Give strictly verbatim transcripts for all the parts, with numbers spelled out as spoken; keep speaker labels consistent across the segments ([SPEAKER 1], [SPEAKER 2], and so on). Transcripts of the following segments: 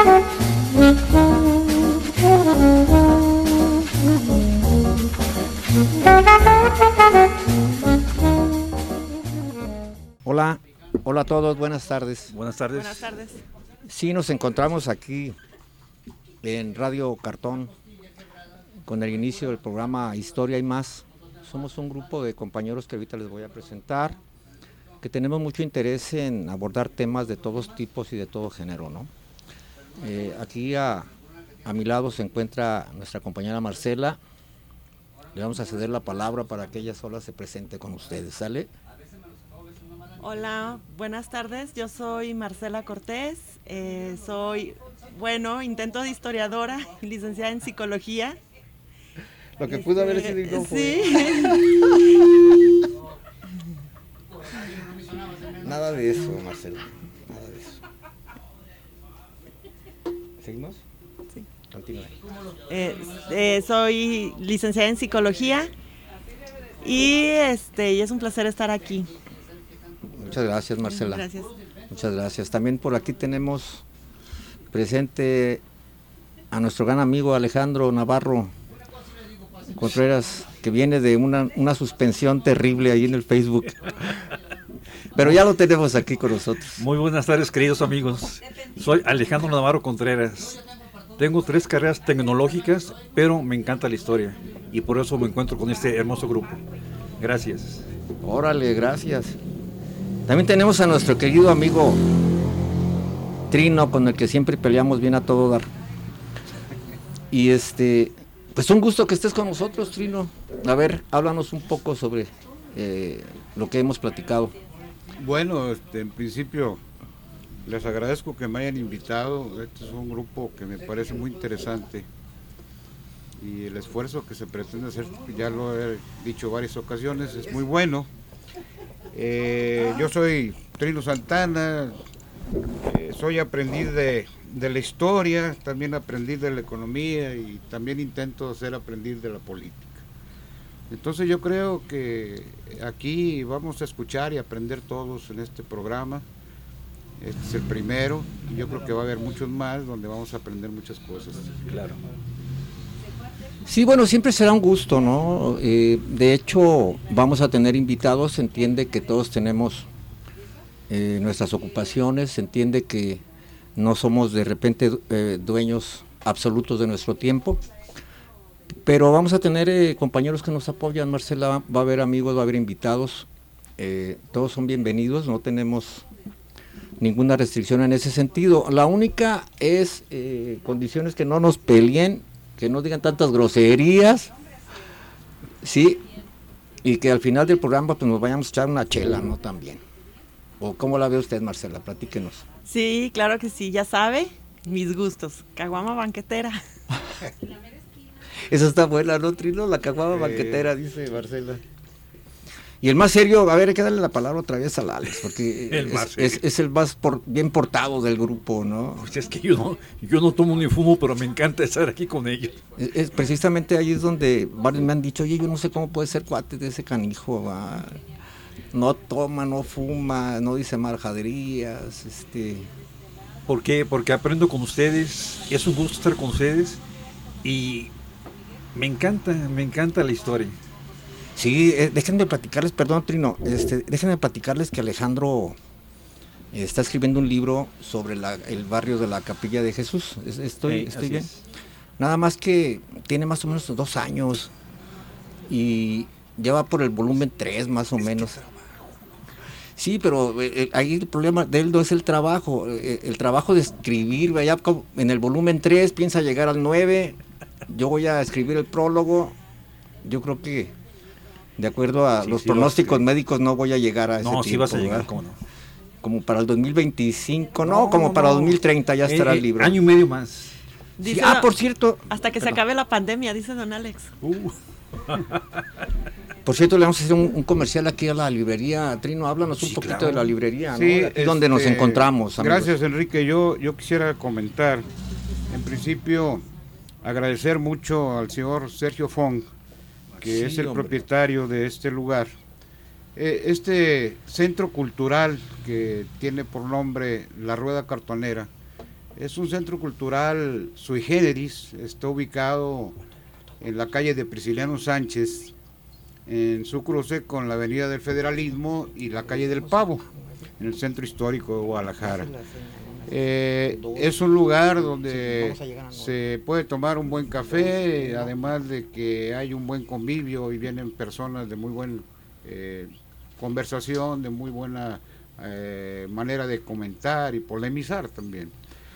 [SPEAKER 1] Hola, hola a todos, buenas tardes.
[SPEAKER 2] Buenas tardes.
[SPEAKER 3] Buenas tardes.
[SPEAKER 1] Sí, nos encontramos aquí en Radio Cartón con el inicio del programa Historia y Más. Somos un grupo de compañeros que ahorita les voy a presentar, que tenemos mucho interés en abordar temas de todos tipos y de todo género, ¿no? Eh, aquí a, a mi lado se encuentra nuestra compañera Marcela. Le vamos a ceder la palabra para que ella sola se presente con ustedes, ¿sale?
[SPEAKER 3] Hola, buenas tardes. Yo soy Marcela Cortés. Eh, soy, bueno, intento de historiadora y licenciada en psicología.
[SPEAKER 1] Lo que pudo haber sido y no fue.
[SPEAKER 3] Sí.
[SPEAKER 1] Nada de eso, Marcela. Nada de eso. ¿Seguimos?
[SPEAKER 3] Sí.
[SPEAKER 1] Continúe.
[SPEAKER 3] Eh, eh, soy licenciada en psicología y este y es un placer estar aquí.
[SPEAKER 1] Muchas gracias, Marcela.
[SPEAKER 3] Gracias.
[SPEAKER 1] Muchas gracias. También por aquí tenemos presente a nuestro gran amigo Alejandro Navarro Contreras, que viene de una, una suspensión terrible ahí en el Facebook. Pero ya lo tenemos aquí con nosotros.
[SPEAKER 2] Muy buenas tardes, queridos amigos. Soy Alejandro Navarro Contreras. Tengo tres carreras tecnológicas, pero me encanta la historia y por eso me encuentro con este hermoso grupo. Gracias.
[SPEAKER 1] Órale, gracias. También tenemos a nuestro querido amigo Trino, con el que siempre peleamos bien a todo dar. Y este, pues un gusto que estés con nosotros, Trino. A ver, háblanos un poco sobre eh, lo que hemos platicado.
[SPEAKER 4] Bueno, este, en principio les agradezco que me hayan invitado. Este es un grupo que me parece muy interesante y el esfuerzo que se pretende hacer, ya lo he dicho varias ocasiones, es muy bueno. Eh, yo soy Trino Santana, eh, soy aprendiz de, de la historia, también aprendiz de la economía y también intento ser aprendiz de la política. Entonces yo creo que aquí vamos a escuchar y aprender todos en este programa. Este es el primero y yo creo que va a haber muchos más donde vamos a aprender muchas cosas.
[SPEAKER 2] Claro.
[SPEAKER 1] Sí, bueno, siempre será un gusto, ¿no? Eh, de hecho, vamos a tener invitados, se entiende que todos tenemos eh, nuestras ocupaciones, se entiende que no somos de repente eh, dueños absolutos de nuestro tiempo, pero vamos a tener eh, compañeros que nos apoyan. Marcela, va a haber amigos, va a haber invitados, eh, todos son bienvenidos, no tenemos ninguna restricción en ese sentido. La única es eh, condiciones que no nos peleen, que no digan tantas groserías, sí, y que al final del programa pues nos vayamos a echar una chela, ¿no? También. ¿O cómo la ve usted, Marcela? Platíquenos.
[SPEAKER 3] Sí, claro que sí, ya sabe, mis gustos. Caguama banquetera.
[SPEAKER 1] Esa está buena, ¿no, Trino? La caguama eh... banquetera, dice Marcela. Y el más serio, a ver, hay que darle la palabra otra vez al Alex, porque el es, es, es el más por, bien portado del grupo, ¿no?
[SPEAKER 2] Pues es que yo no, yo no tomo ni fumo, pero me encanta estar aquí con ellos.
[SPEAKER 1] Es, es precisamente ahí es donde varios me han dicho, oye, yo no sé cómo puede ser cuate de ese canijo, ¿va? No toma, no fuma, no dice marjaderías, este...
[SPEAKER 2] ¿Por qué? Porque aprendo con ustedes, es un gusto estar con ustedes y me encanta, me encanta la historia.
[SPEAKER 1] Sí, eh, déjenme platicarles, perdón Trino, este, déjenme platicarles que Alejandro eh, está escribiendo un libro sobre la, el barrio de la Capilla de Jesús. ¿Estoy,
[SPEAKER 2] sí,
[SPEAKER 1] estoy bien?
[SPEAKER 2] Es.
[SPEAKER 1] Nada más que tiene más o menos dos años y ya va por el volumen tres más o menos. Sí, pero eh, ahí el problema de él no es el trabajo, eh, el trabajo de escribir, ya en el volumen tres piensa llegar al nueve, yo voy a escribir el prólogo, yo creo que de acuerdo a sí, los sí pronósticos médicos no voy a llegar a ese
[SPEAKER 2] no,
[SPEAKER 1] tiempo. No,
[SPEAKER 2] sí vas a llegar, ¿cómo no?
[SPEAKER 1] Como para el dos mil veinticinco, no, no como no, para no. dos mil treinta ya estará
[SPEAKER 2] eh,
[SPEAKER 1] el libro.
[SPEAKER 2] Año y medio más.
[SPEAKER 3] Dice,
[SPEAKER 1] sí, ah, por cierto.
[SPEAKER 3] Hasta que perdón. se acabe la pandemia, dice don Alex.
[SPEAKER 2] Uh.
[SPEAKER 1] Por cierto, le vamos a hacer un, un comercial aquí a la librería. Trino, háblanos sí, un poquito claro. de la librería,
[SPEAKER 4] sí,
[SPEAKER 1] ¿no? Aquí este, donde nos encontramos.
[SPEAKER 4] Amigos. Gracias, Enrique. Yo, yo quisiera comentar, en principio, agradecer mucho al señor Sergio Fong, que sí, es el hombre. propietario de este lugar. Eh, este centro cultural que tiene por nombre La Rueda Cartonera Es un centro cultural sui generis, está ubicado en la calle de Prisciliano Sánchez, en su cruce con la avenida del Federalismo y la calle del Pavo, en el centro histórico de Guadalajara. Eh, es un lugar donde se puede tomar un buen café, además de que hay un buen convivio y vienen personas de muy buena eh, conversación, de muy buena eh, manera de comentar y polemizar también.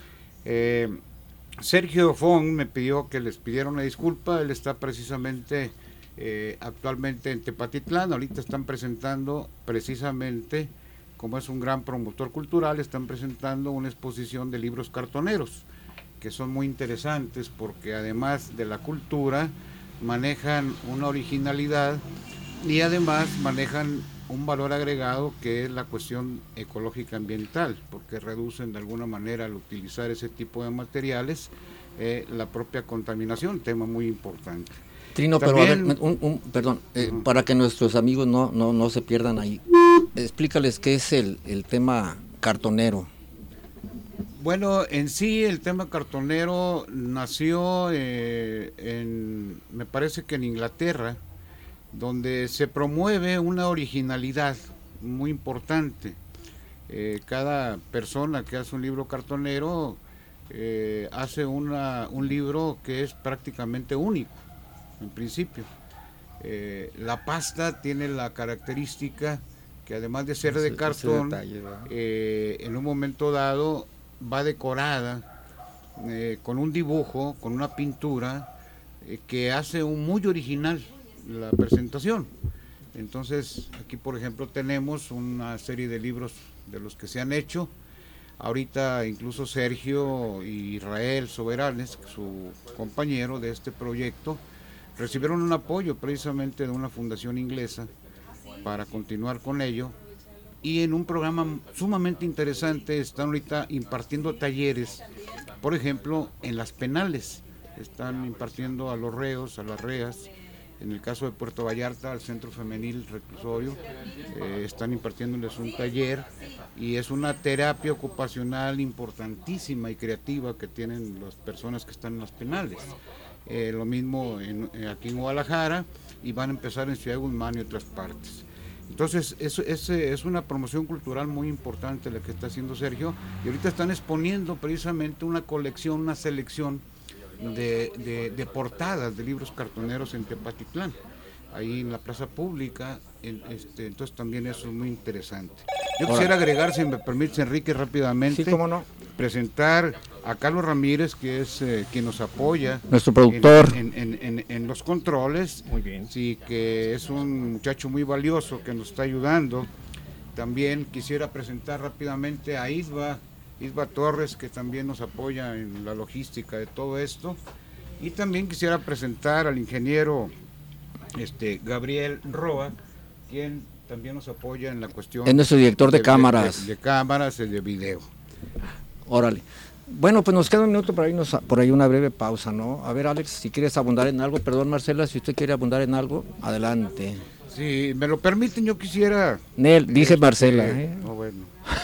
[SPEAKER 4] Eh, Sergio Fon me pidió que les pidiera una disculpa, él está precisamente eh, actualmente en Tepatitlán, ahorita están presentando precisamente, como es un gran promotor cultural, están presentando una exposición de libros cartoneros, que son muy interesantes porque además de la cultura, manejan una originalidad y además manejan un valor agregado que es la cuestión ecológica ambiental, porque reducen de alguna manera al utilizar ese tipo de materiales eh, la propia contaminación, tema muy importante.
[SPEAKER 1] Trino,
[SPEAKER 4] También,
[SPEAKER 1] pero a ver, un, un, perdón, eh,
[SPEAKER 4] uh-huh.
[SPEAKER 1] para que nuestros amigos no, no, no se pierdan ahí, explícales qué es el, el tema cartonero.
[SPEAKER 4] Bueno, en sí el tema cartonero nació eh, en, me parece que en Inglaterra, donde se promueve una originalidad muy importante. Eh, cada persona que hace un libro cartonero eh, hace una, un libro que es prácticamente único, en principio. Eh, la pasta tiene la característica que además de ser de cartón, eh, en un momento dado va decorada eh, con un dibujo, con una pintura eh, que hace un muy original la presentación. Entonces aquí por ejemplo tenemos una serie de libros de los que se han hecho. Ahorita incluso Sergio y Israel Soberanes, su compañero de este proyecto, recibieron un apoyo precisamente de una fundación inglesa para continuar con ello, y en un programa sumamente interesante están ahorita impartiendo talleres, por ejemplo en las penales, están impartiendo a los reos, a las reas. En el caso de Puerto Vallarta, al Centro Femenil Reclusorio, eh, están impartiéndoles un taller y es una terapia ocupacional importantísima y creativa que tienen las personas que están en las penales. Eh, lo mismo en, aquí en Guadalajara, y van a empezar en Ciudad Guzmán y otras partes. Entonces, eso, ese, es una promoción cultural muy importante la que está haciendo Sergio, y ahorita están exponiendo precisamente una colección, una selección De, de, de portadas de libros cartoneros en Tepatitlán, ahí en la plaza pública, en, este, entonces también eso es muy interesante. Yo quisiera agregar, si me permites, Enrique, rápidamente,
[SPEAKER 1] sí, cómo no,
[SPEAKER 4] presentar a Carlos Ramírez, que es eh, quien nos apoya,
[SPEAKER 1] nuestro productor
[SPEAKER 4] en, en, en, en los controles.
[SPEAKER 2] Muy bien.
[SPEAKER 4] Sí, que es un muchacho muy valioso que nos está ayudando. También quisiera presentar rápidamente a Isba Isba Torres, que también nos apoya en la logística de todo esto, y también quisiera presentar al ingeniero este Gabriel Roa, quien también nos apoya en la cuestión.
[SPEAKER 1] Es nuestro director de, de cámaras.
[SPEAKER 4] De, de, de cámaras y de video.
[SPEAKER 1] Órale. Bueno, pues nos queda un minuto para irnos a, por ahí una breve pausa, ¿no? A ver, Alex, si quieres abundar en algo, perdón, Marcela, si usted quiere abundar en algo, adelante.
[SPEAKER 4] Si me lo permiten, yo quisiera...
[SPEAKER 1] Nel, dije este, Marcela.
[SPEAKER 4] ¿eh? Oh, bueno.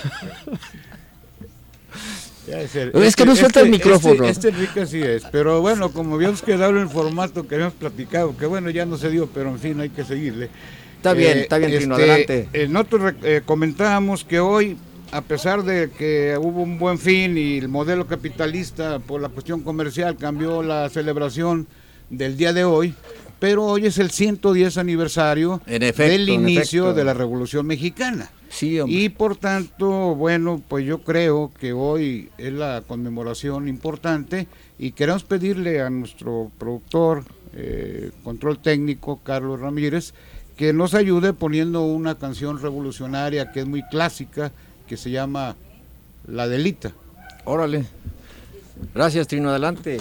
[SPEAKER 4] Es, el,
[SPEAKER 1] es que no suelta
[SPEAKER 4] este,
[SPEAKER 1] el micrófono.
[SPEAKER 4] Este, este Enrique así es, pero bueno, como habíamos quedado en el formato que habíamos platicado, que bueno, ya no se dio, pero en fin, hay que seguirle.
[SPEAKER 1] Está bien, eh, está bien, Trino, este, adelante.
[SPEAKER 4] Eh, nosotros eh, comentábamos que hoy, a pesar de que hubo un buen fin y el modelo capitalista por la cuestión comercial cambió la celebración del día de hoy, pero hoy es el ciento diez aniversario
[SPEAKER 1] en efecto,
[SPEAKER 4] del inicio
[SPEAKER 1] efecto.
[SPEAKER 4] de la Revolución Mexicana.
[SPEAKER 1] Sí,
[SPEAKER 4] y por tanto, bueno, pues yo creo que hoy es la conmemoración importante y queremos pedirle a nuestro productor, eh, control técnico, Carlos Ramírez, que nos ayude poniendo una canción revolucionaria que es muy clásica, que se llama La Delita.
[SPEAKER 1] Órale. Gracias, Trino, adelante.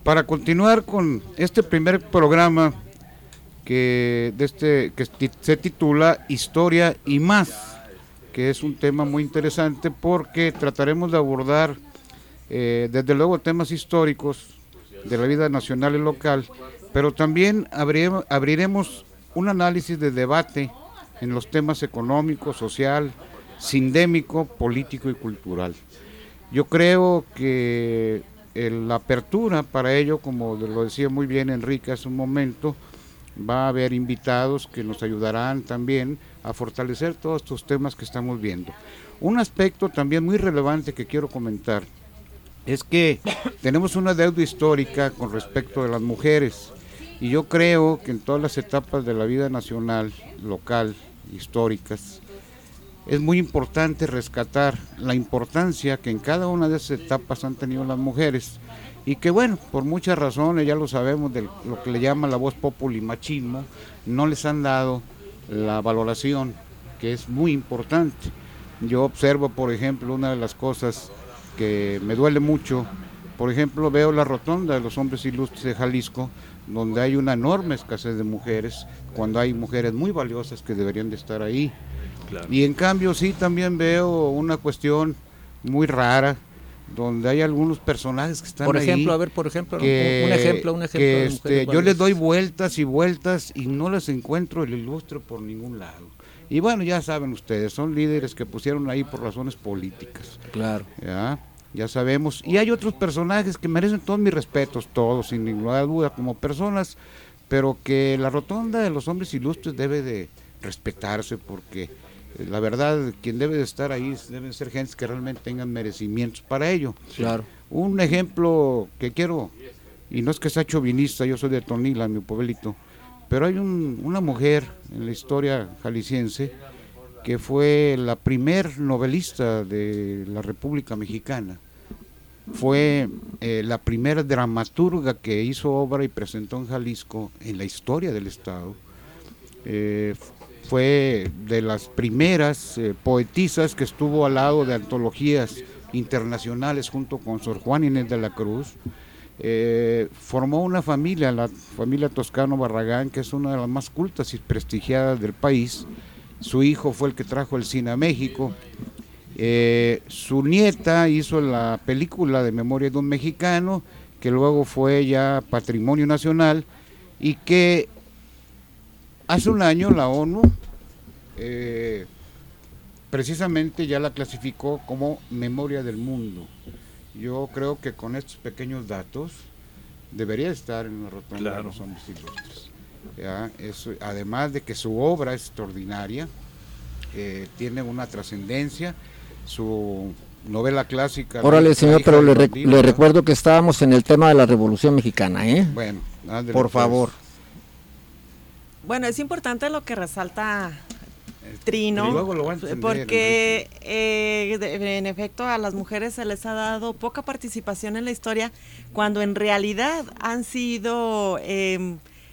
[SPEAKER 4] para continuar con este primer programa que, de este, que se titula Historia y más, que es un tema muy interesante porque trataremos de abordar eh, desde luego temas históricos de la vida nacional y local, pero también abriremos, abriremos un análisis de debate en los temas económico, social, sindémico, político y cultural. Yo creo que el, la apertura para ello, como lo decía muy bien Enrique hace un momento, va a haber invitados que nos ayudarán también a fortalecer todos estos temas que estamos viendo. Un aspecto también muy relevante que quiero comentar es que tenemos una deuda histórica con respecto de las mujeres, y yo creo que en todas las etapas de la vida nacional, local, históricas, es muy importante rescatar la importancia que en cada una de esas etapas han tenido las mujeres, y que bueno, por muchas razones, ya lo sabemos, de lo que le llama la voz populi machismo, no les han dado la valoración que es muy importante. Yo observo, por ejemplo, una de las cosas que me duele mucho, por ejemplo, veo la rotonda de los hombres ilustres de Jalisco, donde hay una enorme escasez de mujeres, cuando hay mujeres muy valiosas que deberían de estar ahí. Claro. Y en cambio sí también veo una cuestión muy rara, donde hay algunos personajes que están
[SPEAKER 1] por
[SPEAKER 4] ahí.
[SPEAKER 1] ejemplo, a ver, por ejemplo,
[SPEAKER 4] que,
[SPEAKER 1] un ejemplo, un ejemplo.
[SPEAKER 4] Que este, yo les doy vueltas y vueltas y no les encuentro el ilustre por ningún lado. Y bueno, ya saben ustedes, son líderes que pusieron ahí por razones políticas.
[SPEAKER 1] Claro.
[SPEAKER 4] Ya, ya sabemos. Y hay otros personajes que merecen todos mis respetos, todos, sin ninguna duda, como personas, pero que la rotonda de los hombres ilustres debe de respetarse, porque la verdad, quien debe de estar ahí deben ser gentes que realmente tengan merecimientos para ello.
[SPEAKER 1] Claro.
[SPEAKER 4] Un ejemplo que quiero, y no es que sea chauvinista, yo soy de Tonila, mi pueblito, pero hay un, una mujer en la historia jalisciense que fue la primer novelista de la República Mexicana. Fue eh, la primera dramaturga que hizo obra y presentó en Jalisco en la historia del estado. Eh, fue de las primeras eh, poetisas que estuvo al lado de antologías internacionales junto con Sor Juana Inés de la Cruz. Eh, formó una familia, la familia Toscano Barragán, que es una de las más cultas y prestigiadas del país. Su hijo fue el que trajo el cine a México. Eh, su nieta hizo la película de Memoria de un Mexicano, que luego fue ya patrimonio nacional, y que hace un año la ONU eh, precisamente ya la clasificó como Memoria del Mundo. Yo creo que con estos pequeños datos debería estar en la rotonda claro. de los hombres ilustres. Ya, eso, además de que su obra es extraordinaria, eh, tiene una trascendencia, su novela clásica.
[SPEAKER 1] Órale, señor, pero le, rec le recuerdo que estábamos en el tema de la Revolución Mexicana, ¿eh?
[SPEAKER 4] Bueno, ándale,
[SPEAKER 1] por favor.
[SPEAKER 4] Pues.
[SPEAKER 3] Bueno, es importante lo que resalta Trino,
[SPEAKER 4] luego lo va a entender,
[SPEAKER 3] porque eh, de, en efecto a las mujeres se les ha dado poca participación en la historia, cuando en realidad han sido eh,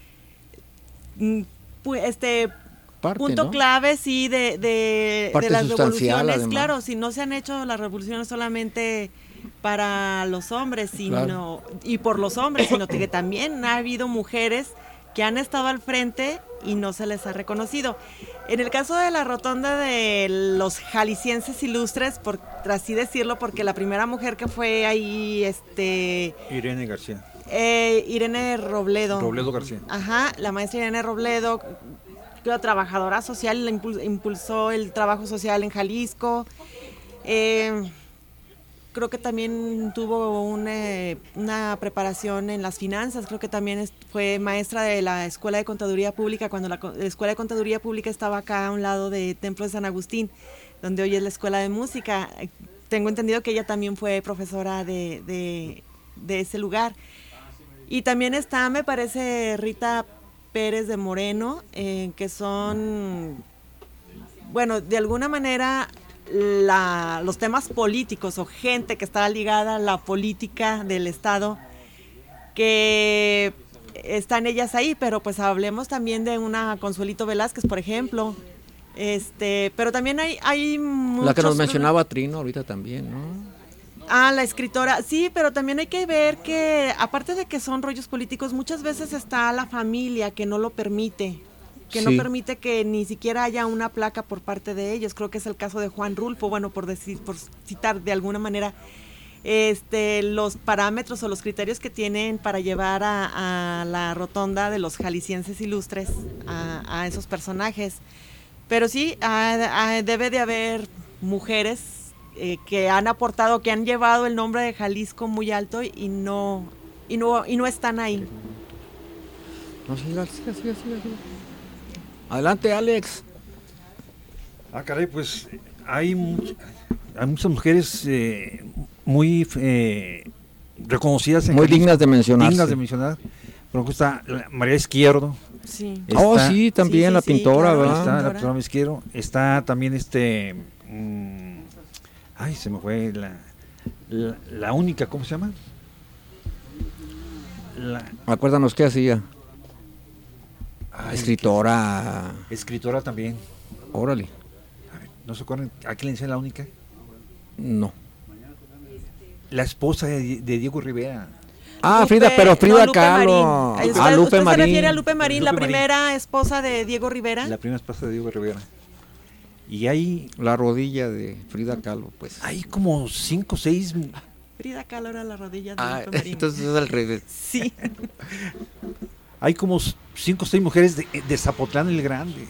[SPEAKER 3] pues, este
[SPEAKER 1] Parte,
[SPEAKER 3] punto
[SPEAKER 1] ¿no?
[SPEAKER 3] clave sí de, de,
[SPEAKER 1] Parte
[SPEAKER 3] de las revoluciones,
[SPEAKER 1] además.
[SPEAKER 3] claro, si no se han hecho las revoluciones solamente para los hombres, sino claro. y por los hombres, sino que también ha habido mujeres que han estado al frente y no se les ha reconocido. En el caso de la rotonda de los jaliscienses ilustres, por así decirlo, porque la primera mujer que fue ahí, este...
[SPEAKER 2] Irene García.
[SPEAKER 3] Eh, Irene Robledo.
[SPEAKER 2] Robledo García.
[SPEAKER 3] Ajá, la maestra Irene Robledo, creo, trabajadora social, impulsó el trabajo social en Jalisco. Eh, creo que también tuvo una, una preparación en las finanzas, creo que también es, fue maestra de la Escuela de Contaduría Pública, cuando la, la Escuela de Contaduría Pública estaba acá a un lado de Templo de San Agustín, donde hoy es la Escuela de Música. Tengo entendido que ella también fue profesora de, de, de ese lugar. Y también está, me parece, Rita Pérez de Moreno, eh, que son, bueno, de alguna manera... La, los temas políticos o gente que está ligada a la política del Estado, que están ellas ahí, pero pues hablemos también de una Consuelito Velázquez, por ejemplo, este, pero también hay, hay muchos...
[SPEAKER 1] La que nos mencionaba Trino ahorita también, ¿no?
[SPEAKER 3] Ah, la escritora, sí, pero también hay que ver que, aparte de que son rollos políticos, muchas veces está la familia que no lo permite, que
[SPEAKER 1] Sí.
[SPEAKER 3] no permite que ni siquiera haya una placa por parte de ellos. Creo que es el caso de Juan Rulfo, bueno, por decir, por citar de alguna manera este, los parámetros o los criterios que tienen para llevar a, a la rotonda de los jaliscienses ilustres a, a esos personajes. Pero sí, a, a, debe de haber mujeres eh, que han aportado, que han llevado el nombre de Jalisco muy alto y no y no y no están ahí.
[SPEAKER 1] No, siga, siga, siga, siga, siga. Adelante, Alex.
[SPEAKER 2] Ah, caray, pues hay, much- hay muchas mujeres eh, muy eh, reconocidas. En
[SPEAKER 1] Muy
[SPEAKER 2] Jalisco,
[SPEAKER 1] dignas de mencionarse.
[SPEAKER 2] Dignas de mencionar. Por ejemplo, está la María Izquierdo.
[SPEAKER 3] Sí.
[SPEAKER 1] Oh,
[SPEAKER 2] está-
[SPEAKER 1] sí, también
[SPEAKER 3] sí,
[SPEAKER 1] la
[SPEAKER 3] sí,
[SPEAKER 1] pintora,
[SPEAKER 3] claro,
[SPEAKER 1] ¿verdad?
[SPEAKER 2] Está la
[SPEAKER 3] Pintora.
[SPEAKER 2] doctora María Izquierdo. Está también este... mm, ay, se me fue la, la, la única, ¿cómo se llama? La
[SPEAKER 1] Acuérdanos qué hacía.
[SPEAKER 2] ay,
[SPEAKER 1] Escritora.
[SPEAKER 2] que- escritora también.
[SPEAKER 1] Órale.
[SPEAKER 2] A ver, ¿no se acuerdan? ¿A quién le decían la única?
[SPEAKER 1] No.
[SPEAKER 2] La esposa de, de Diego Rivera.
[SPEAKER 1] Ah,
[SPEAKER 3] Lupe-
[SPEAKER 1] Frida, pero Frida
[SPEAKER 3] no, Lupe
[SPEAKER 1] Kahlo.
[SPEAKER 3] Marín.
[SPEAKER 1] Ah,
[SPEAKER 3] ¿Usted,
[SPEAKER 1] Lupe
[SPEAKER 3] usted se
[SPEAKER 1] Marín.
[SPEAKER 3] refiere a Lupe Marín, la
[SPEAKER 2] Lupe Marín.
[SPEAKER 3] primera esposa de Diego Rivera?
[SPEAKER 2] La primera esposa de Diego Rivera. Y hay,
[SPEAKER 1] La rodilla de Frida Kahlo, pues.
[SPEAKER 2] hay como cinco o seis...
[SPEAKER 3] Frida Kahlo era la rodilla de
[SPEAKER 1] Ah,
[SPEAKER 3] Lupe Marín.
[SPEAKER 1] entonces es al revés.
[SPEAKER 3] Sí.
[SPEAKER 2] Hay como cinco o seis mujeres de, de Zapotlán el Grande.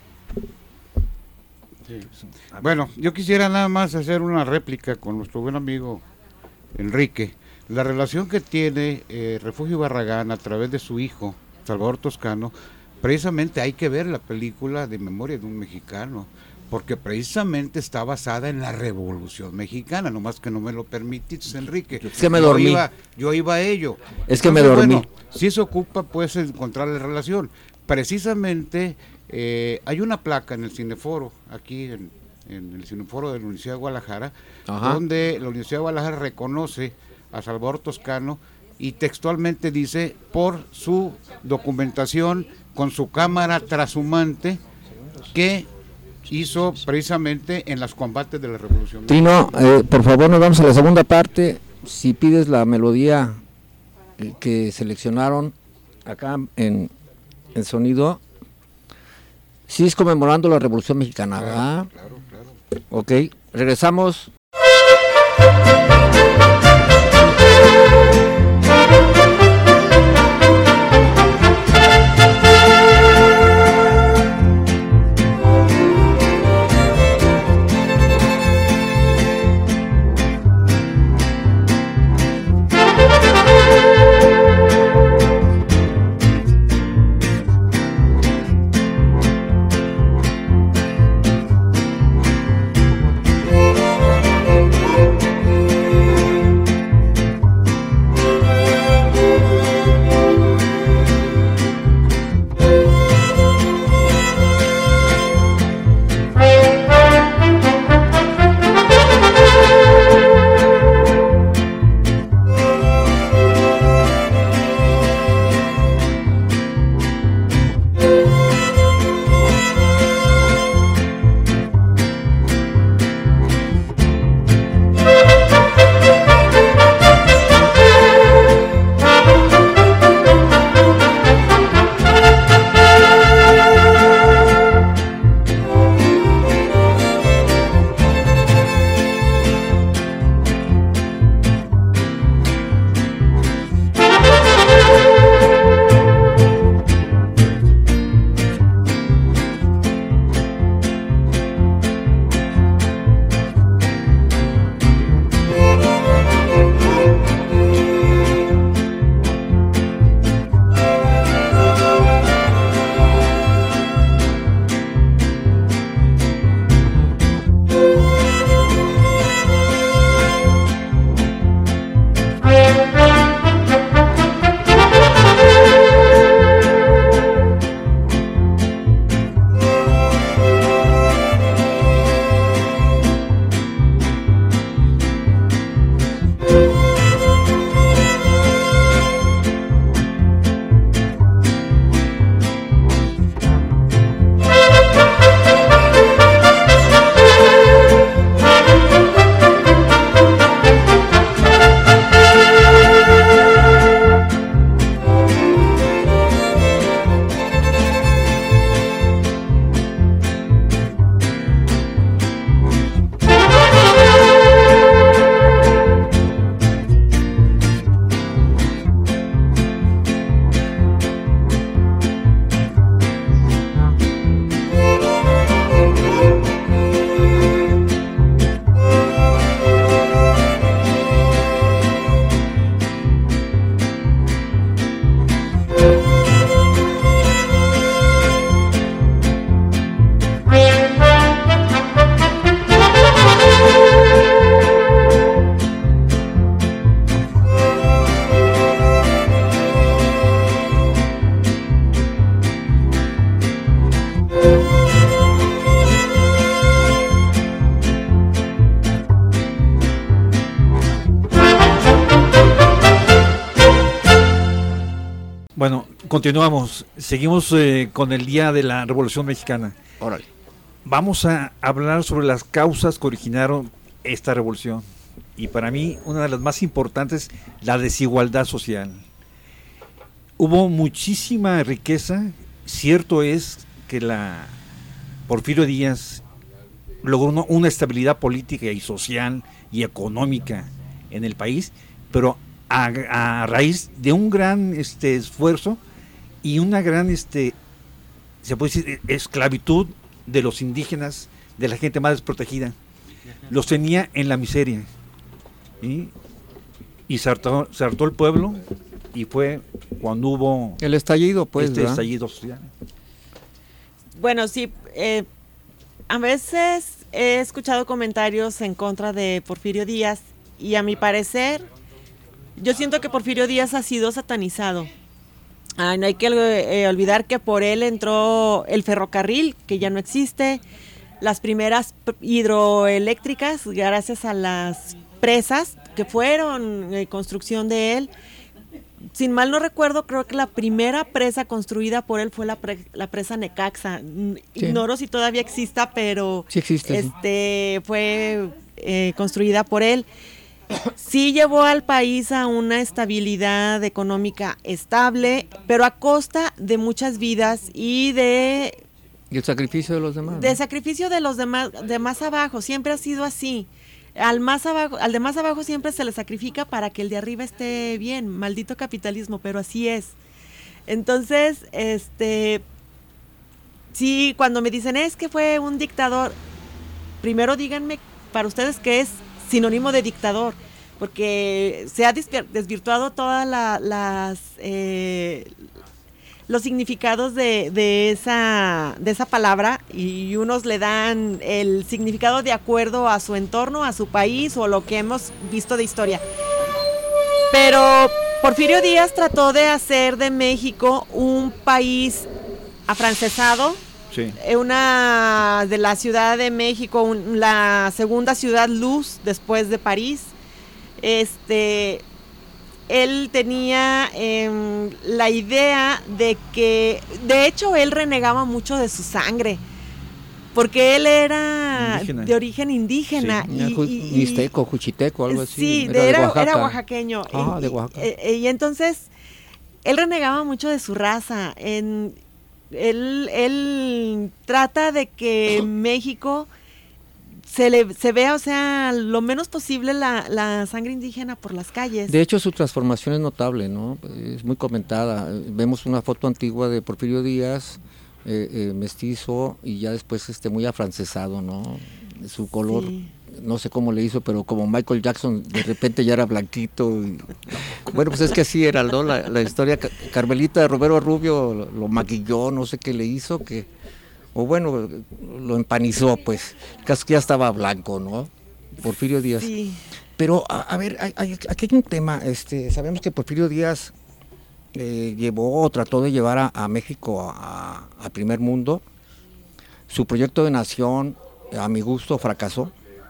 [SPEAKER 4] Bueno, yo quisiera nada más hacer una réplica con nuestro buen amigo Enrique. La relación que tiene eh, Refugio Barragán a través de su hijo, Salvador Toscano, precisamente hay que ver la película de Memoria de un Mexicano, porque precisamente está basada en la Revolución Mexicana, nomás que no me lo permitiste, Enrique.
[SPEAKER 1] Es que me
[SPEAKER 4] Yo
[SPEAKER 1] dormí.
[SPEAKER 4] iba- yo iba a ello.
[SPEAKER 1] Es que me dormí.
[SPEAKER 4] Bueno, si se ocupa, pues, encontrar la relación. Precisamente eh, hay una placa en el Cineforo, aquí en, en el Cineforo de la Universidad de Guadalajara,
[SPEAKER 1] Ajá.
[SPEAKER 4] donde la Universidad de Guadalajara reconoce a Salvador Toscano y textualmente dice, por su documentación con su cámara trashumante que hizo precisamente en los combates de la Revolución
[SPEAKER 1] Tino, eh, por favor, nos vamos a la segunda parte. Si pides la melodía eh, que seleccionaron acá en el sonido, sí es conmemorando la Revolución Mexicana, ¿verdad?
[SPEAKER 4] Claro, claro.
[SPEAKER 1] Ok, regresamos.
[SPEAKER 2] continuamos. Seguimos eh, con el Día de la Revolución Mexicana.
[SPEAKER 1] Órale.
[SPEAKER 2] Vamos a hablar sobre las causas que originaron esta revolución. Y para mí, una de las más importantes, la desigualdad social. Hubo muchísima riqueza. Cierto es que la Porfirio Díaz logró una, una estabilidad política y social y económica en el país, pero a, a raíz de un gran este, esfuerzo y una gran, este, se puede decir, esclavitud de los indígenas, de la gente más desprotegida. Los tenía en la miseria. ¿Sí? Y se hartó, se hartó el pueblo, y fue cuando hubo
[SPEAKER 1] el estallido, pues,
[SPEAKER 2] este
[SPEAKER 1] ¿verdad?
[SPEAKER 2] estallido social.
[SPEAKER 3] Bueno, sí, eh, a veces he escuchado comentarios en contra de Porfirio Díaz y a mi parecer, yo siento que Porfirio Díaz ha sido satanizado. Ay, no hay que eh, olvidar que por él entró el ferrocarril, que ya no existe, las primeras hidroeléctricas, gracias a las presas que fueron eh, construcción de él. Sin mal no recuerdo, creo que la primera presa construida por él fue la, pre, la presa Necaxa. Sí. Ignoro si todavía exista, pero
[SPEAKER 1] sí existe,
[SPEAKER 3] este, sí. fue eh, construida por él. Sí llevó al país a una estabilidad económica estable, pero a costa de muchas vidas y de...
[SPEAKER 1] Y el sacrificio de los demás.
[SPEAKER 3] De
[SPEAKER 1] ¿no?
[SPEAKER 3] sacrificio de los demás, de más abajo, siempre ha sido así. Al más abajo, al de más abajo siempre se le sacrifica para que el de arriba esté bien, maldito capitalismo, pero así es. Entonces, este, sí, cuando me dicen es que fue un dictador, primero díganme para ustedes qué es sinónimo de dictador, porque se ha desvirtuado todas la, las eh, los significados de, de esa de esa palabra y unos le dan el significado de acuerdo a su entorno, a su país o lo que hemos visto de historia. Pero Porfirio Díaz trató de hacer de México un país afrancesado.
[SPEAKER 2] Sí.
[SPEAKER 3] Una de la Ciudad de México, un, la segunda ciudad luz después de París. Este, él tenía eh, la idea de que, de hecho, él renegaba mucho de su sangre, porque él era indígena. De origen indígena.
[SPEAKER 1] Sí. Y, y, y, Mixteco, juchiteco, algo así.
[SPEAKER 3] Sí, era, de, era, de era oaxaqueño.
[SPEAKER 1] Ah, de Oaxaca.
[SPEAKER 3] Y, y, y entonces, él renegaba mucho de su raza. En, Él, él trata de que México se le se vea, o sea, lo menos posible la, la sangre indígena por las calles.
[SPEAKER 1] De hecho, su transformación es notable, ¿no? Es muy comentada. Vemos una foto antigua de Porfirio Díaz, eh, eh, mestizo, y ya después este muy afrancesado, ¿no? Su color, sí. No sé cómo le hizo, pero como Michael Jackson, de repente ya era blanquito. Y, bueno, pues es que así era, ¿no? La, la historia, Carmelita de Romero Rubio lo, lo maquilló, no sé qué le hizo, que, o bueno, lo empanizó, pues. El caso que ya estaba blanco, ¿no? Porfirio Díaz.
[SPEAKER 3] Sí.
[SPEAKER 1] Pero, a, a ver, hay, hay, aquí hay un tema, este, sabemos que Porfirio Díaz eh, llevó, o trató de llevar a, a México a, a primer mundo. Su proyecto de nación, a mi gusto, fracasó.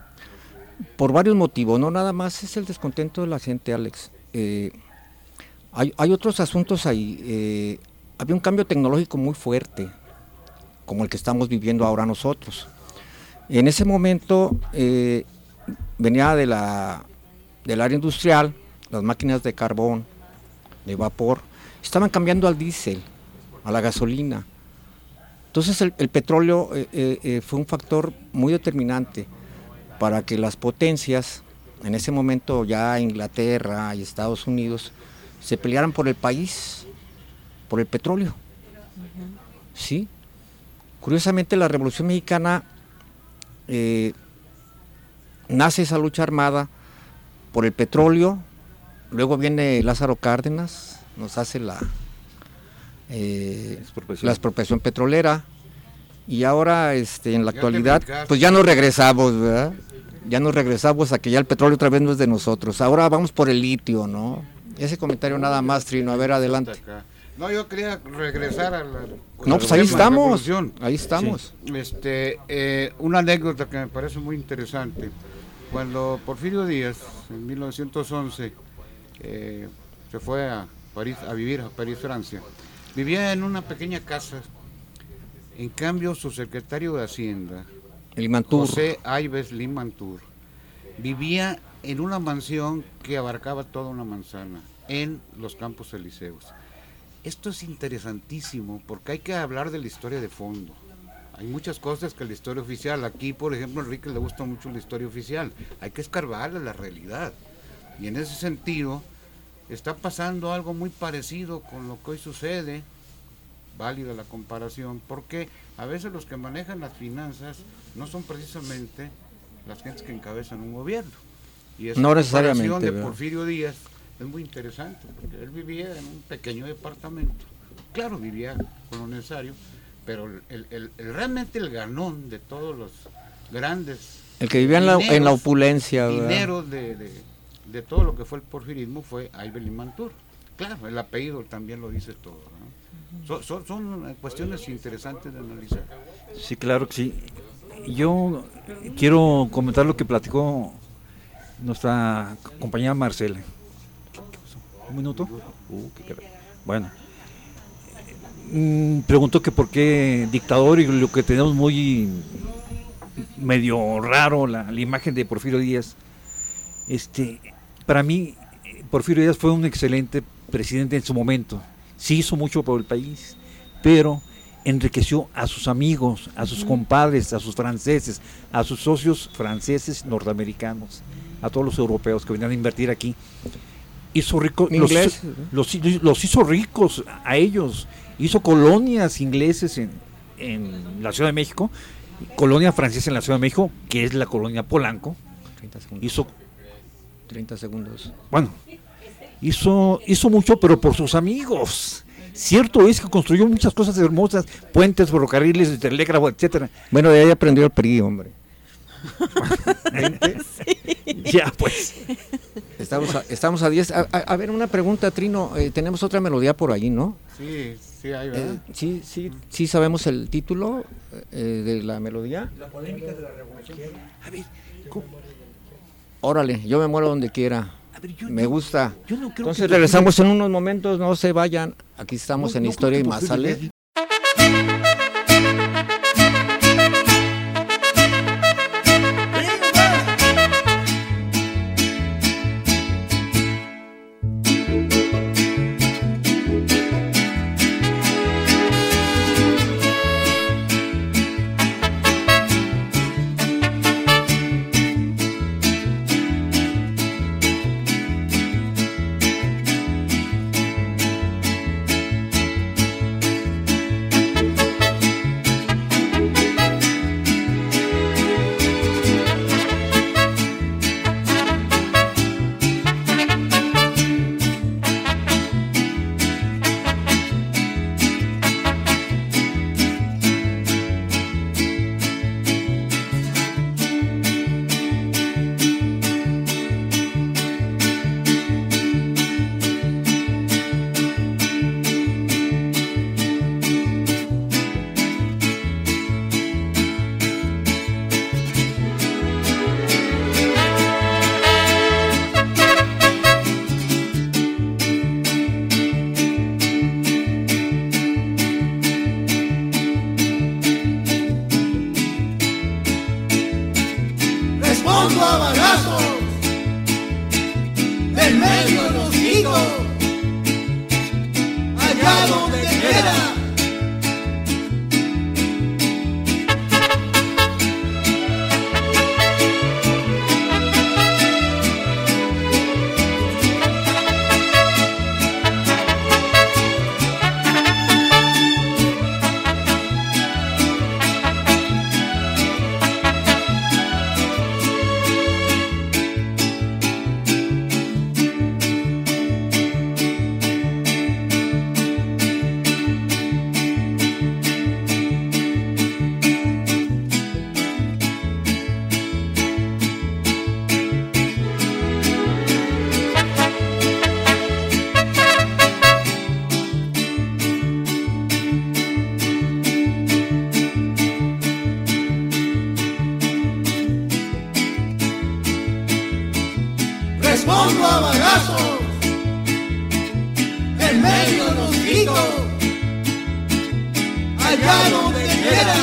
[SPEAKER 1] Por varios motivos, no nada más es el descontento de la gente, Alex. Eh, hay, hay otros asuntos ahí. Eh, había un cambio tecnológico muy fuerte, como el que estamos viviendo ahora nosotros. En ese momento eh, venía de la, del área industrial, las máquinas de carbón, de vapor, estaban cambiando al diésel, a la gasolina. Entonces el, el petróleo eh, eh, fue un factor muy determinante para que las potencias, en ese momento ya Inglaterra y Estados Unidos, se pelearan por el país, por el petróleo. Uh-huh. ¿Sí? Curiosamente la Revolución Mexicana eh, nace esa lucha armada por el petróleo, luego viene Lázaro Cárdenas, nos hace la, eh, expropiación. la expropiación petrolera, y ahora este, en la ya actualidad, pues ya nos regresamos, ¿verdad? Ya nos regresamos a que ya el petróleo otra vez no es de nosotros. Ahora vamos por el litio, ¿no? Ese comentario nada más, Trino. A ver, adelante.
[SPEAKER 4] No, yo quería regresar a la...
[SPEAKER 1] No, pues ahí estamos, ahí estamos.
[SPEAKER 4] Sí. Este, eh, una anécdota que me parece muy interesante. Cuando Porfirio Díaz, en mil novecientos once, eh, se fue a París, a vivir a París, Francia, vivía en una pequeña casa. En cambio, su secretario de Hacienda,
[SPEAKER 1] Limantur.
[SPEAKER 4] José Ayves Limantur, vivía en una mansión que abarcaba toda una manzana, en los Campos Elíseos. Esto es interesantísimo porque hay que hablar de la historia de fondo. Hay muchas cosas que la historia oficial, aquí por ejemplo a Enrique le gusta mucho la historia oficial, hay que escarbarle la realidad. Y en ese sentido está pasando algo muy parecido con lo que hoy sucede, válida la comparación, porque a veces los que manejan las finanzas no son precisamente las gentes que encabezan un gobierno. Y esa
[SPEAKER 1] no
[SPEAKER 4] comparación
[SPEAKER 1] necesariamente,
[SPEAKER 4] de
[SPEAKER 1] ¿verdad?
[SPEAKER 4] Porfirio Díaz es muy interesante, porque él vivía en un pequeño departamento. Claro, vivía con lo necesario, pero el, el, el, realmente el ganón de todos los grandes...
[SPEAKER 1] El que vivía en la, en la opulencia.
[SPEAKER 4] Dinero de, de, de todo lo que fue el porfirismo fue Ayves Limantur. Claro, el apellido también lo dice todo, ¿no? Son, son, son cuestiones interesantes de analizar.
[SPEAKER 2] Sí, claro que sí. Yo quiero comentar lo que platicó nuestra compañera Marcela. ¿Un minuto? Uh, qué bueno. Mm, pregunto que por qué dictador, y lo que tenemos muy medio raro, la, la imagen de Porfirio Díaz. Este, para mí, Porfirio Díaz fue un excelente presidente en su momento. Sí hizo mucho por el país, pero enriqueció a sus amigos, a sus compadres, a sus franceses, a sus socios franceses, norteamericanos, a todos los europeos que venían a invertir aquí. Hizo ricos, los, los, los hizo ricos a ellos, hizo colonias ingleses en, en la Ciudad de México, colonia francesa en la Ciudad de México, que es la colonia Polanco.
[SPEAKER 1] treinta segundos.
[SPEAKER 2] Hizo
[SPEAKER 1] treinta segundos.
[SPEAKER 2] Bueno, hizo, hizo mucho, pero por sus amigos. Cierto es que construyó muchas cosas hermosas, puentes, ferrocarriles, telégrafo, etcétera.
[SPEAKER 1] Bueno, de ahí aprendió el P R I, hombre.
[SPEAKER 3] Sí.
[SPEAKER 2] Ya, pues.
[SPEAKER 1] Estamos a, estamos a diez. A, a, a ver, una pregunta, Trino. Eh, tenemos otra melodía por ahí, ¿no?
[SPEAKER 4] Sí, sí hay, ¿verdad?
[SPEAKER 1] Eh, sí, sí, sí sabemos el título eh, de la melodía.
[SPEAKER 5] La polémica de la revolución.
[SPEAKER 2] A ver, ¿cómo?
[SPEAKER 1] Órale, yo me muero donde quiera.
[SPEAKER 2] A ver, yo
[SPEAKER 1] Me
[SPEAKER 2] no-
[SPEAKER 1] gusta.
[SPEAKER 2] yo no creo
[SPEAKER 1] Entonces
[SPEAKER 2] que
[SPEAKER 1] regresamos en unos momentos, no se vayan. Aquí estamos
[SPEAKER 2] No,
[SPEAKER 1] en
[SPEAKER 2] no
[SPEAKER 1] Historia
[SPEAKER 2] creo
[SPEAKER 1] y
[SPEAKER 2] que
[SPEAKER 1] Más
[SPEAKER 2] Porfirio
[SPEAKER 1] sale.
[SPEAKER 2] Díaz-
[SPEAKER 5] Respondo a balazos en medio de los higos, allá donde quiera. Respondo a balazos en medio de los higos, allá donde quiera.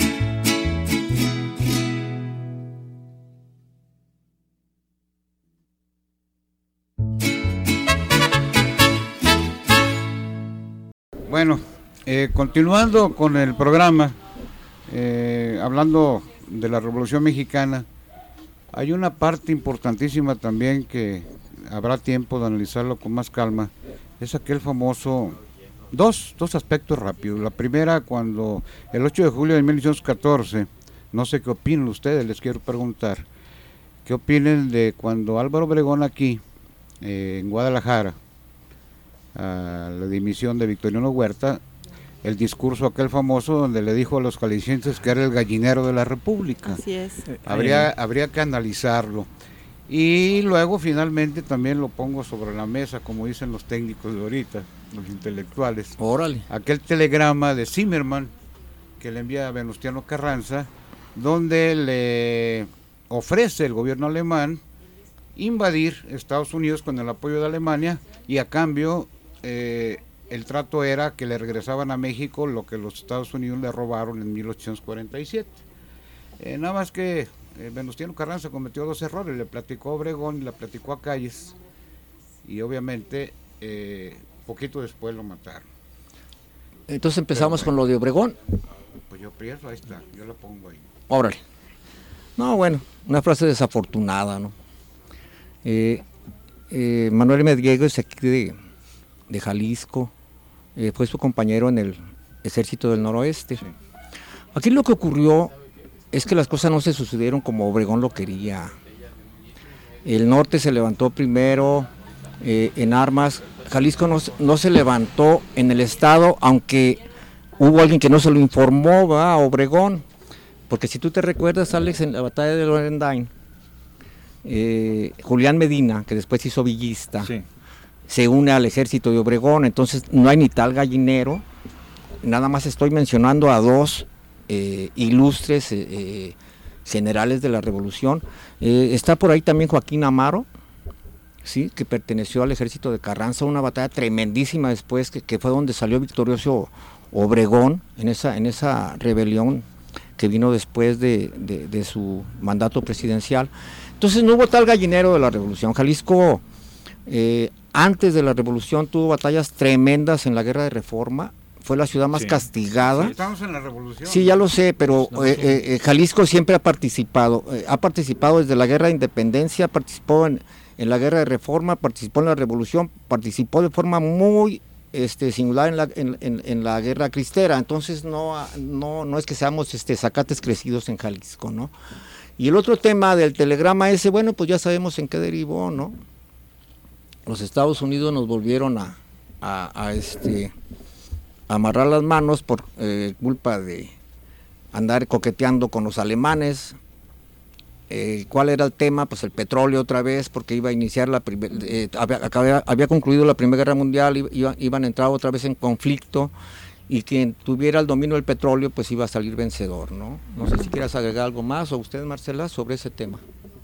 [SPEAKER 4] Bueno, eh, continuando con el programa, eh, hablando de la Revolución Mexicana, hay una parte importantísima también que habrá tiempo de analizarlo con más calma, es aquel famoso, dos, dos aspectos rápidos. La primera, cuando el ocho de julio de mil novecientos catorce, no sé qué opinan ustedes, les quiero preguntar, ¿qué opinen de cuando Álvaro Obregón aquí, eh, en Guadalajara, a la dimisión de Victoriano Huerta, el discurso aquel famoso donde le dijo a los jaliscienses que era el gallinero de la República?
[SPEAKER 3] Así es.
[SPEAKER 4] Habría, habría que analizarlo. Y luego finalmente también lo pongo sobre la mesa, como dicen los técnicos de ahorita, los intelectuales.
[SPEAKER 1] Órale.
[SPEAKER 4] Aquel telegrama de Zimmerman que le envía a Venustiano Carranza, donde le ofrece el gobierno alemán invadir Estados Unidos con el apoyo de Alemania, y a cambio eh, el trato era que le regresaban a México lo que los Estados Unidos le robaron en mil ochocientos cuarenta y siete. Eh, nada más que eh, Venustiano Carranza cometió dos errores, le platicó a Obregón y le platicó a Calles, y obviamente eh, poquito después lo mataron.
[SPEAKER 1] Entonces empezamos
[SPEAKER 4] Pero,
[SPEAKER 1] con lo de Obregón.
[SPEAKER 4] Pues yo pienso, ahí está, yo la pongo ahí.
[SPEAKER 1] Órale. No, bueno, una frase desafortunada, ¿no? Eh, eh, Manuel Mediegues es aquí de, de Jalisco, eh, fue su compañero en el Ejército del Noroeste.
[SPEAKER 2] Sí.
[SPEAKER 1] Aquí lo que ocurrió es que las cosas no se sucedieron como Obregón lo quería. El norte se levantó primero eh, en armas. Jalisco no, no se levantó en el estado, aunque hubo alguien que no se lo informó, ¿va? A Obregón. Porque si tú te recuerdas, Alex, en la batalla de Lorendain, eh, Julián Medina, que después se hizo villista,
[SPEAKER 2] Sí.
[SPEAKER 1] se une al ejército de Obregón. Entonces no hay ni tal gallinero. Nada más estoy mencionando a dos eh, ilustres eh, eh, generales de la revolución. Eh, está por ahí también Joaquín Amaro, ¿sí?, que perteneció al ejército de Carranza, una batalla tremendísima después, que, que fue donde salió victorioso Obregón en esa, en esa rebelión que vino después de, de, de su mandato presidencial. Entonces no hubo tal gallinero de la revolución. Jalisco, eh, antes de la revolución, tuvo batallas tremendas en la guerra de Reforma, fue la ciudad más
[SPEAKER 2] Sí.
[SPEAKER 1] castigada.
[SPEAKER 4] Sí, estamos en la revolución.
[SPEAKER 1] Sí, ya lo sé, pero
[SPEAKER 2] No,
[SPEAKER 1] eh,
[SPEAKER 2] sí.
[SPEAKER 1] eh, Jalisco siempre ha participado, eh, ha participado desde la guerra de independencia, participó en, en la guerra de Reforma, participó en la revolución, participó de forma muy este, singular en la, en, en, en la guerra cristera. Entonces no, no, no es que seamos este, zacates crecidos en Jalisco, ¿no? Y el otro tema del telegrama ese, bueno, pues ya sabemos en qué derivó, ¿no? Los Estados Unidos nos volvieron a, a, a este... amarrar las manos por eh, culpa de andar coqueteando con los alemanes. Eh, ¿Cuál era el tema? Pues el petróleo otra vez, porque iba a iniciar la primera, eh, había, había, había concluido la Primera Guerra Mundial, iba, iban a entrar otra vez en conflicto, y quien tuviera el dominio del petróleo pues iba a salir vencedor, ¿no? No sé si quieras agregar algo más, o usted, Marcela, sobre ese tema.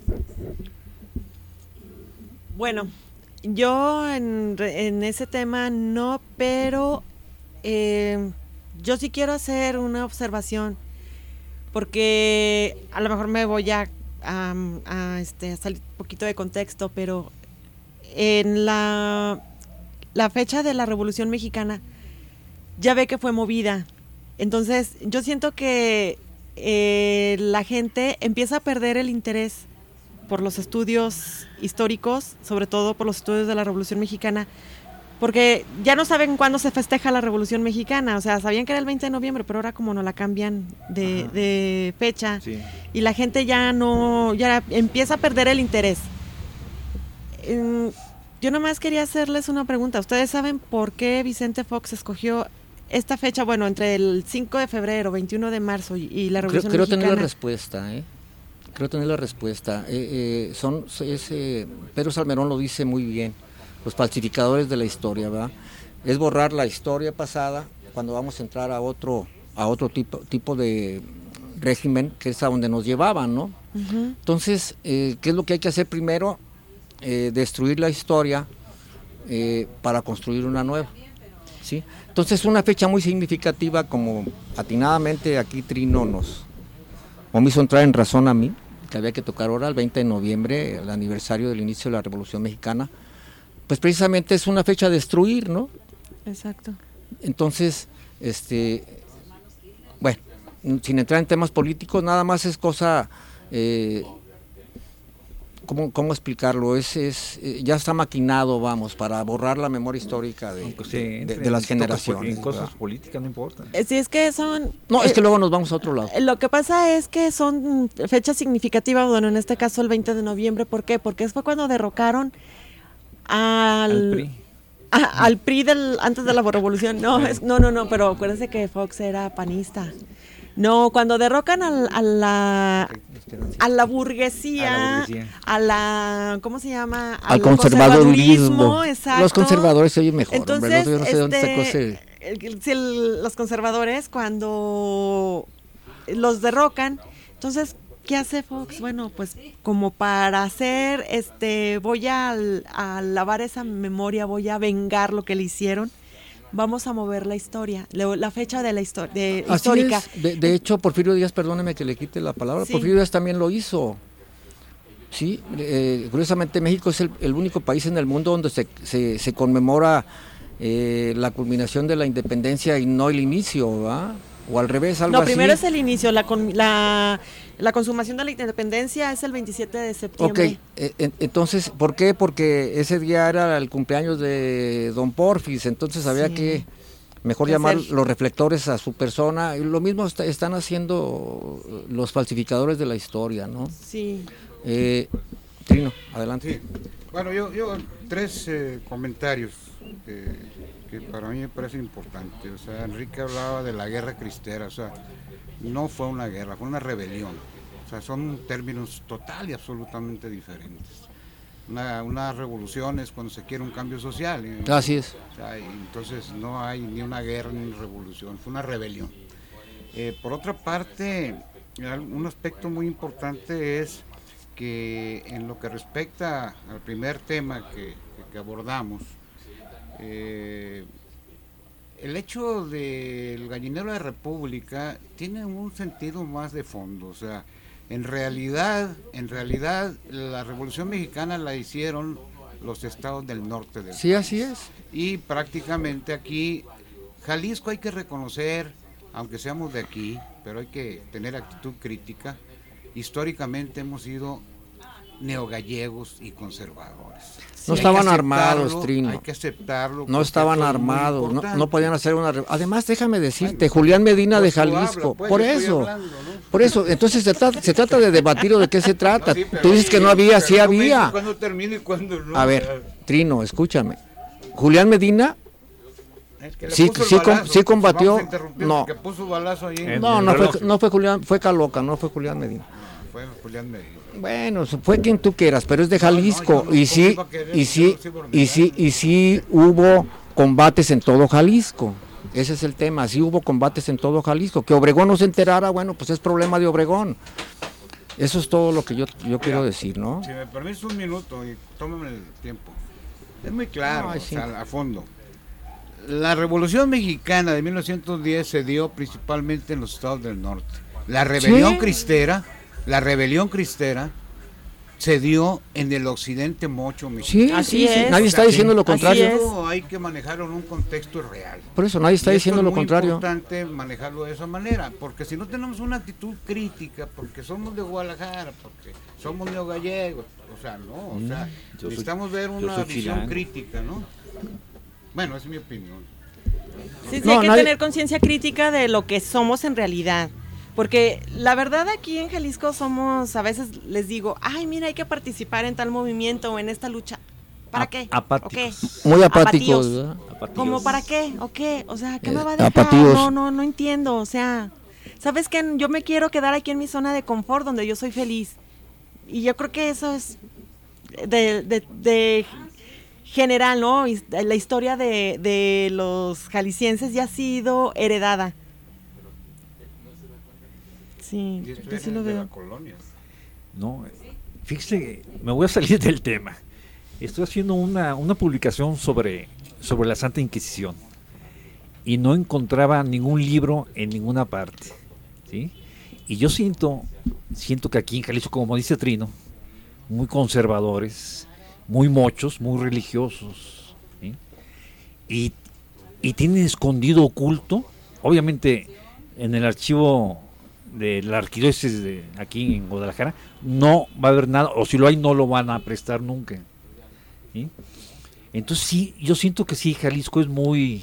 [SPEAKER 3] Bueno, yo en, en ese tema no, pero eh, yo sí quiero hacer una observación, porque a lo mejor me voy a, a, a, este, a salir un poquito de contexto, pero en la, la fecha de la Revolución Mexicana ya ve que fue movida. Entonces yo siento que eh, la gente empieza a perder el interés por los estudios históricos, sobre todo por los estudios de la Revolución Mexicana, porque ya no saben cuándo se festeja la Revolución Mexicana. O sea, sabían que era el veinte de noviembre, pero ahora como no la cambian de, de fecha,
[SPEAKER 2] Sí.
[SPEAKER 3] y la gente ya no, ya empieza a perder el interés. Eh, yo nomás quería hacerles una pregunta. ¿Ustedes saben por qué Vicente Fox escogió esta fecha, bueno, entre el cinco de febrero, veintiuno de marzo y, y la
[SPEAKER 1] Creo,
[SPEAKER 3] Revolución
[SPEAKER 1] creo
[SPEAKER 3] Mexicana?
[SPEAKER 1] tener la respuesta, ¿eh? Creo tener la respuesta. Eh, eh, son, es, eh, Pedro Salmerón lo dice muy bien, los falsificadores de la historia, ¿verdad? Es borrar la historia pasada cuando vamos a entrar a otro, a otro tipo, tipo de régimen, que es a donde nos llevaban, ¿no?
[SPEAKER 3] Uh-huh.
[SPEAKER 1] Entonces, eh, ¿qué es lo que hay que hacer primero? Eh, destruir la historia eh, para construir una nueva. ¿sí? Entonces una fecha muy significativa, como atinadamente aquí Trino nos o me hizo entrar en razón a mí, que había que tocar ahora el veinte de noviembre, el aniversario del inicio de la Revolución Mexicana, pues precisamente es una fecha a destruir, ¿no?
[SPEAKER 3] Exacto.
[SPEAKER 1] Entonces, este, bueno, sin entrar en temas políticos, nada más es cosa, eh, ¿cómo, cómo explicarlo? Es, es, eh, ya está maquinado, vamos, para borrar la memoria histórica de,
[SPEAKER 2] Aunque se
[SPEAKER 1] de,
[SPEAKER 2] entre
[SPEAKER 1] de, de las
[SPEAKER 2] en
[SPEAKER 1] generaciones.
[SPEAKER 2] En cosas
[SPEAKER 1] ¿verdad?
[SPEAKER 2] políticas no importa.
[SPEAKER 3] Eh, Sí, es que son...
[SPEAKER 1] No,
[SPEAKER 3] eh,
[SPEAKER 1] es que luego nos vamos a otro lado.
[SPEAKER 3] Lo que pasa es que son fechas significativas, bueno, en este caso el veinte de noviembre, ¿por qué? Porque fue cuando derrocaron al,
[SPEAKER 2] Al P R I.
[SPEAKER 3] a- al P R I del, antes de la revolución. No, es, no, no, no, pero acuérdense que Fox era panista. No, cuando derrocan al- a la a la burguesía,
[SPEAKER 2] A la burguesía.
[SPEAKER 3] a la, ¿cómo se llama?
[SPEAKER 1] Al conservadurismo.
[SPEAKER 3] Exacto.
[SPEAKER 1] Los conservadores se oyen mejor,
[SPEAKER 3] Entonces,
[SPEAKER 1] hombre, no, yo no sé de dónde
[SPEAKER 3] este,
[SPEAKER 1] sacó ese...
[SPEAKER 3] el- si el- los conservadores cuando los derrocan, entonces, ¿qué hace Fox? Bueno, pues como para hacer, este, voy a, a lavar esa memoria, voy a vengar lo que le hicieron, vamos a mover la historia, la, la fecha de la histo- de,
[SPEAKER 1] Así
[SPEAKER 3] histórica.
[SPEAKER 1] es. De, de hecho, Porfirio Díaz, perdóneme que le quite la palabra,
[SPEAKER 3] Sí.
[SPEAKER 1] Porfirio Díaz también lo hizo. Sí, eh, curiosamente México es el, el único país en el mundo donde se, se, se conmemora eh, la culminación de la independencia y no el inicio, ¿verdad? O al revés, algo
[SPEAKER 3] No,
[SPEAKER 1] así.
[SPEAKER 3] primero es el inicio, la, con- la, la consumación de la independencia es el veintisiete de
[SPEAKER 1] Ok,
[SPEAKER 3] septiembre.
[SPEAKER 1] eh, en- entonces, ¿por qué? Porque ese día era el cumpleaños de don Porfis, entonces había
[SPEAKER 3] Sí.
[SPEAKER 1] que mejor
[SPEAKER 3] Que
[SPEAKER 1] llamar
[SPEAKER 3] hacer-
[SPEAKER 1] los reflectores a su persona, y lo mismo está- están haciendo los falsificadores de la historia, ¿no?
[SPEAKER 3] Sí.
[SPEAKER 1] Eh, Trino, adelante.
[SPEAKER 4] Sí. Bueno, yo, yo tres eh, comentarios que, que para mí me parecen importantes. O sea, Enrique hablaba de la guerra cristera, o sea, no fue una guerra, fue una rebelión. O sea, son términos total y absolutamente diferentes. Una, una revolución es cuando se quiere un cambio social. ¿eh?
[SPEAKER 1] Así es.
[SPEAKER 4] O sea, y entonces no hay ni una guerra ni una revolución, fue una rebelión. Eh, por otra parte, un aspecto muy importante es que en lo que respecta al primer tema que, que, que abordamos, eh, el hecho del gallinero de República tiene un sentido más de fondo. O sea, en realidad, en realidad la Revolución Mexicana la hicieron los estados del norte del
[SPEAKER 1] Sí, así es.
[SPEAKER 4] y prácticamente aquí, Jalisco hay que reconocer, aunque seamos de aquí, pero hay que tener actitud crítica, históricamente hemos sido neogallegos y conservadores.
[SPEAKER 1] No
[SPEAKER 4] Y hay
[SPEAKER 1] estaban
[SPEAKER 4] que
[SPEAKER 1] armados,
[SPEAKER 4] aceptarlo,
[SPEAKER 1] Trino.
[SPEAKER 4] Hay que aceptarlo.
[SPEAKER 1] No
[SPEAKER 4] porque
[SPEAKER 1] estaban
[SPEAKER 4] eso es muy
[SPEAKER 1] armados, no,
[SPEAKER 4] importante.
[SPEAKER 1] no podían hacer una... re- Además, déjame decirte,
[SPEAKER 4] Bueno,
[SPEAKER 1] Julián Medina de
[SPEAKER 4] pues tú
[SPEAKER 1] Jalisco,
[SPEAKER 4] habla, pues,
[SPEAKER 1] por
[SPEAKER 4] estoy
[SPEAKER 1] eso,
[SPEAKER 4] hablando, ¿no?
[SPEAKER 1] por eso, entonces se trata, se trata de debatir o de qué se trata.
[SPEAKER 4] No, sí, pero
[SPEAKER 1] Tú dices que no había,
[SPEAKER 4] pero
[SPEAKER 1] sí
[SPEAKER 4] no me dices
[SPEAKER 1] había.
[SPEAKER 4] cuándo termina y cuándo no.
[SPEAKER 1] A ver, Trino, escúchame. Julián Medina,
[SPEAKER 4] Es que le
[SPEAKER 1] sí-
[SPEAKER 4] puso el
[SPEAKER 1] sí com-
[SPEAKER 4] balazo,
[SPEAKER 1] sí combatió,
[SPEAKER 4] vamos a interrumpir
[SPEAKER 1] no.
[SPEAKER 4] porque puso balazo ahí.
[SPEAKER 2] En-
[SPEAKER 1] no,
[SPEAKER 2] el
[SPEAKER 1] no
[SPEAKER 2] reloj.
[SPEAKER 1] fue, no fue Julián, fue Caloca, no fue Julián Medina.
[SPEAKER 4] Fue Julián Medina.
[SPEAKER 1] Bueno, fue quien tú quieras, pero es de
[SPEAKER 4] No, no,
[SPEAKER 1] Jalisco,
[SPEAKER 4] yo no,
[SPEAKER 1] y
[SPEAKER 4] ¿cómo
[SPEAKER 1] sí,
[SPEAKER 4] iba a querer?
[SPEAKER 1] y
[SPEAKER 4] Yo
[SPEAKER 1] sí,
[SPEAKER 4] no soy por
[SPEAKER 1] y sí,
[SPEAKER 4] mirar.
[SPEAKER 1] y sí hubo combates en todo Jalisco. Ese es el tema, sí hubo combates en todo Jalisco. Que Obregón no se enterara, bueno, pues es problema de Obregón. Eso es todo lo que yo, yo quiero decir, ¿no?
[SPEAKER 4] Si me permites un minuto y tómame el tiempo. Es muy claro,
[SPEAKER 1] Ay,
[SPEAKER 4] o
[SPEAKER 1] sí.
[SPEAKER 4] sea, a fondo. La Revolución Mexicana de mil novecientos diez se dio principalmente en los estados del norte. La rebelión
[SPEAKER 1] Sí.
[SPEAKER 4] cristera, la rebelión cristera se dio en el occidente mocho mexicano.
[SPEAKER 1] Sí,
[SPEAKER 3] Así
[SPEAKER 1] sí, sí,
[SPEAKER 3] es.
[SPEAKER 1] nadie está diciendo lo
[SPEAKER 3] Así
[SPEAKER 1] contrario.
[SPEAKER 3] es.
[SPEAKER 4] Eso hay que manejarlo en un contexto real.
[SPEAKER 1] Por eso nadie está
[SPEAKER 4] Y esto
[SPEAKER 1] diciendo
[SPEAKER 4] es
[SPEAKER 1] lo
[SPEAKER 4] muy
[SPEAKER 1] contrario.
[SPEAKER 4] importante manejarlo de esa manera, porque si no tenemos una actitud crítica, porque somos de Guadalajara, porque somos neogallegos, o sea, no, o sea,
[SPEAKER 2] yo soy-
[SPEAKER 4] necesitamos ver
[SPEAKER 2] yo
[SPEAKER 4] una
[SPEAKER 2] soy
[SPEAKER 4] visión
[SPEAKER 2] chilango.
[SPEAKER 4] crítica, ¿no? Bueno, esa es mi opinión.
[SPEAKER 3] Sí, sí,
[SPEAKER 1] No,
[SPEAKER 3] hay que
[SPEAKER 1] nadie-
[SPEAKER 3] tener conciencia crítica de lo que somos en realidad. Porque la verdad aquí en Jalisco somos, a veces les digo, ay, mira, hay que participar en tal movimiento o en esta lucha. ¿Para
[SPEAKER 2] Ap-
[SPEAKER 3] qué?
[SPEAKER 2] apáticos.
[SPEAKER 3] ¿O qué?
[SPEAKER 1] Muy apáticos,
[SPEAKER 3] Apatíos.
[SPEAKER 1] ¿verdad?
[SPEAKER 2] Apatíos.
[SPEAKER 3] ¿Cómo para qué? ¿O qué? O sea, ¿qué
[SPEAKER 1] Eh,
[SPEAKER 3] me va a dejar?
[SPEAKER 1] apatíos.
[SPEAKER 3] No, no, no entiendo. O sea, ¿sabes qué? Yo me quiero quedar aquí en mi zona de confort donde yo soy feliz. Y yo creo que eso es de, de, de general, ¿no? Y la historia de, de los jaliscienses ya ha sido heredada. Sí,
[SPEAKER 4] Y esto
[SPEAKER 3] yo
[SPEAKER 4] es
[SPEAKER 3] sí lo
[SPEAKER 4] de la
[SPEAKER 3] veo.
[SPEAKER 4] colonia.
[SPEAKER 2] No, fíjese, me voy a salir del tema. Estoy haciendo una, una publicación sobre, sobre la Santa Inquisición. y no encontraba ningún libro en ninguna parte, ¿sí? Y yo siento, siento que aquí en Jalisco, como dice Trino, muy conservadores, muy mochos, muy religiosos, ¿sí? y, y tienen escondido, oculto, obviamente en el archivo de la arquidiócesis de aquí en Guadalajara no va a haber nada, o si lo hay no lo van a prestar nunca, ¿sí? Entonces sí, yo siento que sí, Jalisco es muy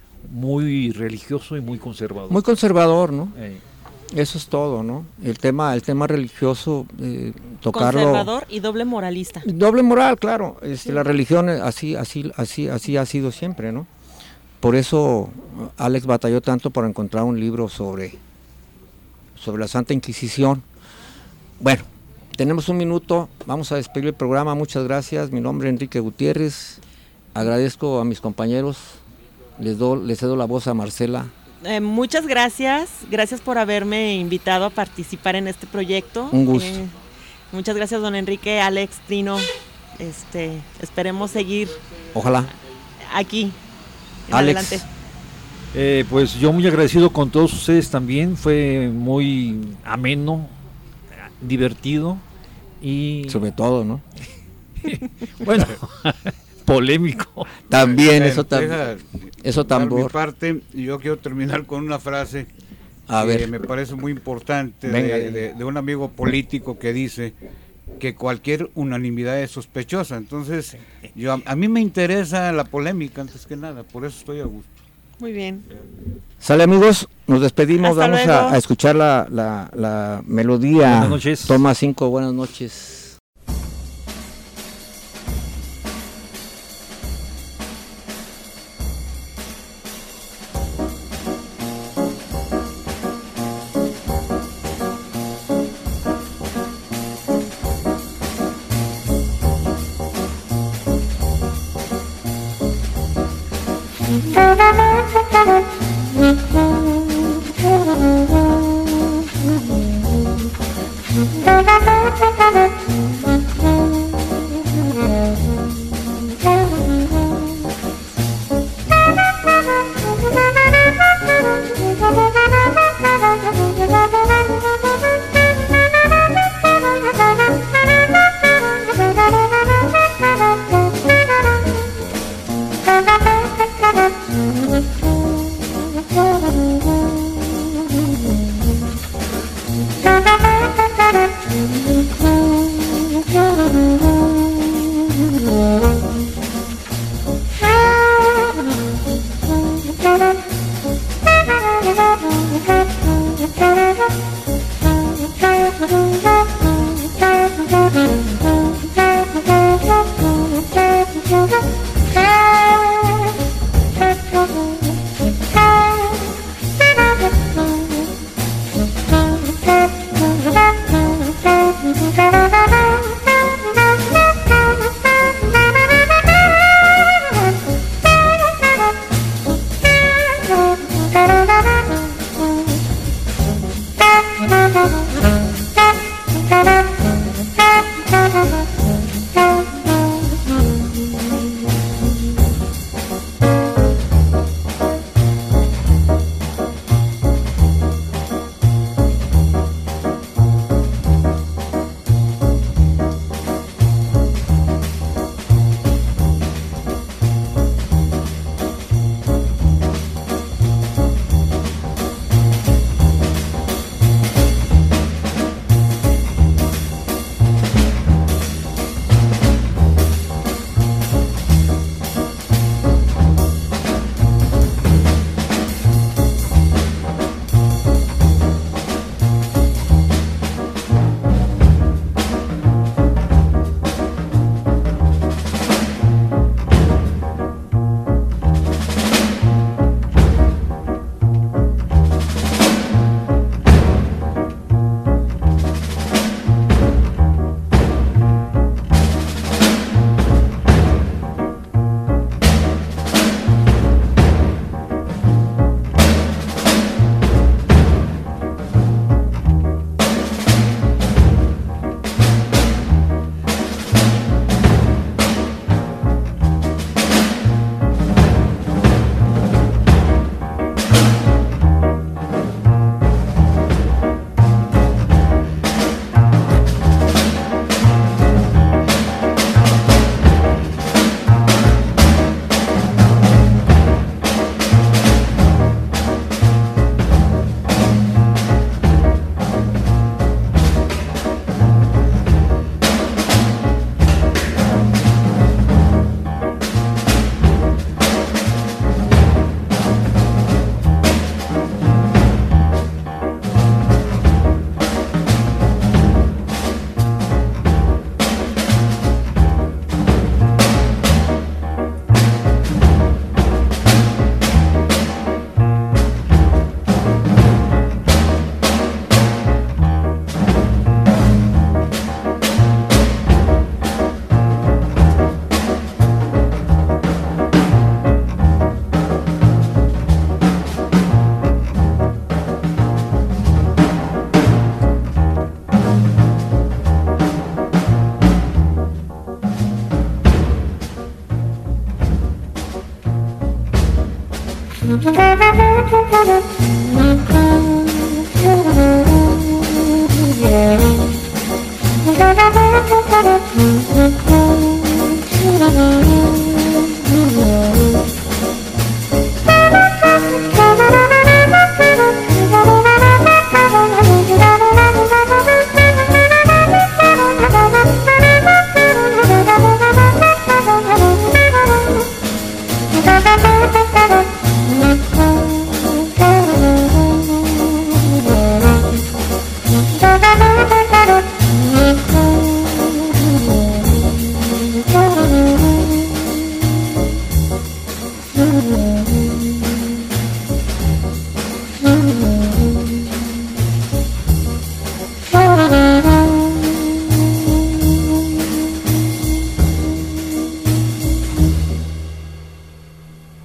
[SPEAKER 2] muy religioso y muy conservador.
[SPEAKER 1] Muy conservador, ¿no?
[SPEAKER 2] Eh.
[SPEAKER 1] Eso es todo, ¿no? El tema, el tema religioso, eh, tocarlo.
[SPEAKER 6] Conservador y doble moralista.
[SPEAKER 1] Doble moral, claro. Este,
[SPEAKER 6] Sí.
[SPEAKER 1] La religión así, así, así, así ha sido siempre, ¿no? Por eso Alex batalló tanto para encontrar un libro sobre, sobre la Santa Inquisición. Bueno, tenemos un minuto, vamos a despedir el programa. Muchas gracias. Mi nombre es Enrique Gutiérrez. Agradezco a mis compañeros. Les, do, les cedo la voz a Marcela.
[SPEAKER 6] Eh, muchas gracias, gracias por haberme invitado a participar en este proyecto.
[SPEAKER 1] Un gusto.
[SPEAKER 6] Eh, muchas gracias, don Enrique, Alex, Trino. Este, esperemos seguir
[SPEAKER 1] Ojalá.
[SPEAKER 6] aquí. En
[SPEAKER 1] Alex.
[SPEAKER 6] adelante.
[SPEAKER 2] Eh, pues yo muy agradecido con todos ustedes también, fue muy ameno, divertido y
[SPEAKER 1] Sobre todo, ¿no?
[SPEAKER 2] bueno, polémico.
[SPEAKER 1] También,
[SPEAKER 4] Eh,
[SPEAKER 1] eso también.
[SPEAKER 4] deja
[SPEAKER 1] Eso
[SPEAKER 4] dar mi
[SPEAKER 1] tambor.
[SPEAKER 4] parte, y yo quiero terminar con una frase
[SPEAKER 1] A
[SPEAKER 4] que
[SPEAKER 1] ver.
[SPEAKER 4] me parece muy importante
[SPEAKER 1] Venga.
[SPEAKER 4] de, de- de un amigo político que dice que cualquier unanimidad es sospechosa. Entonces, yo a, a mí me interesa la polémica antes que nada, por eso estoy a gusto.
[SPEAKER 6] Muy bien.
[SPEAKER 1] Sale, amigos, nos despedimos.
[SPEAKER 6] Hasta
[SPEAKER 1] Vamos
[SPEAKER 6] luego.
[SPEAKER 1] a, a escuchar la, la, la melodía.
[SPEAKER 2] Buenas noches.
[SPEAKER 1] Toma cinco, buenas noches.
[SPEAKER 7] Thank you. Thank you.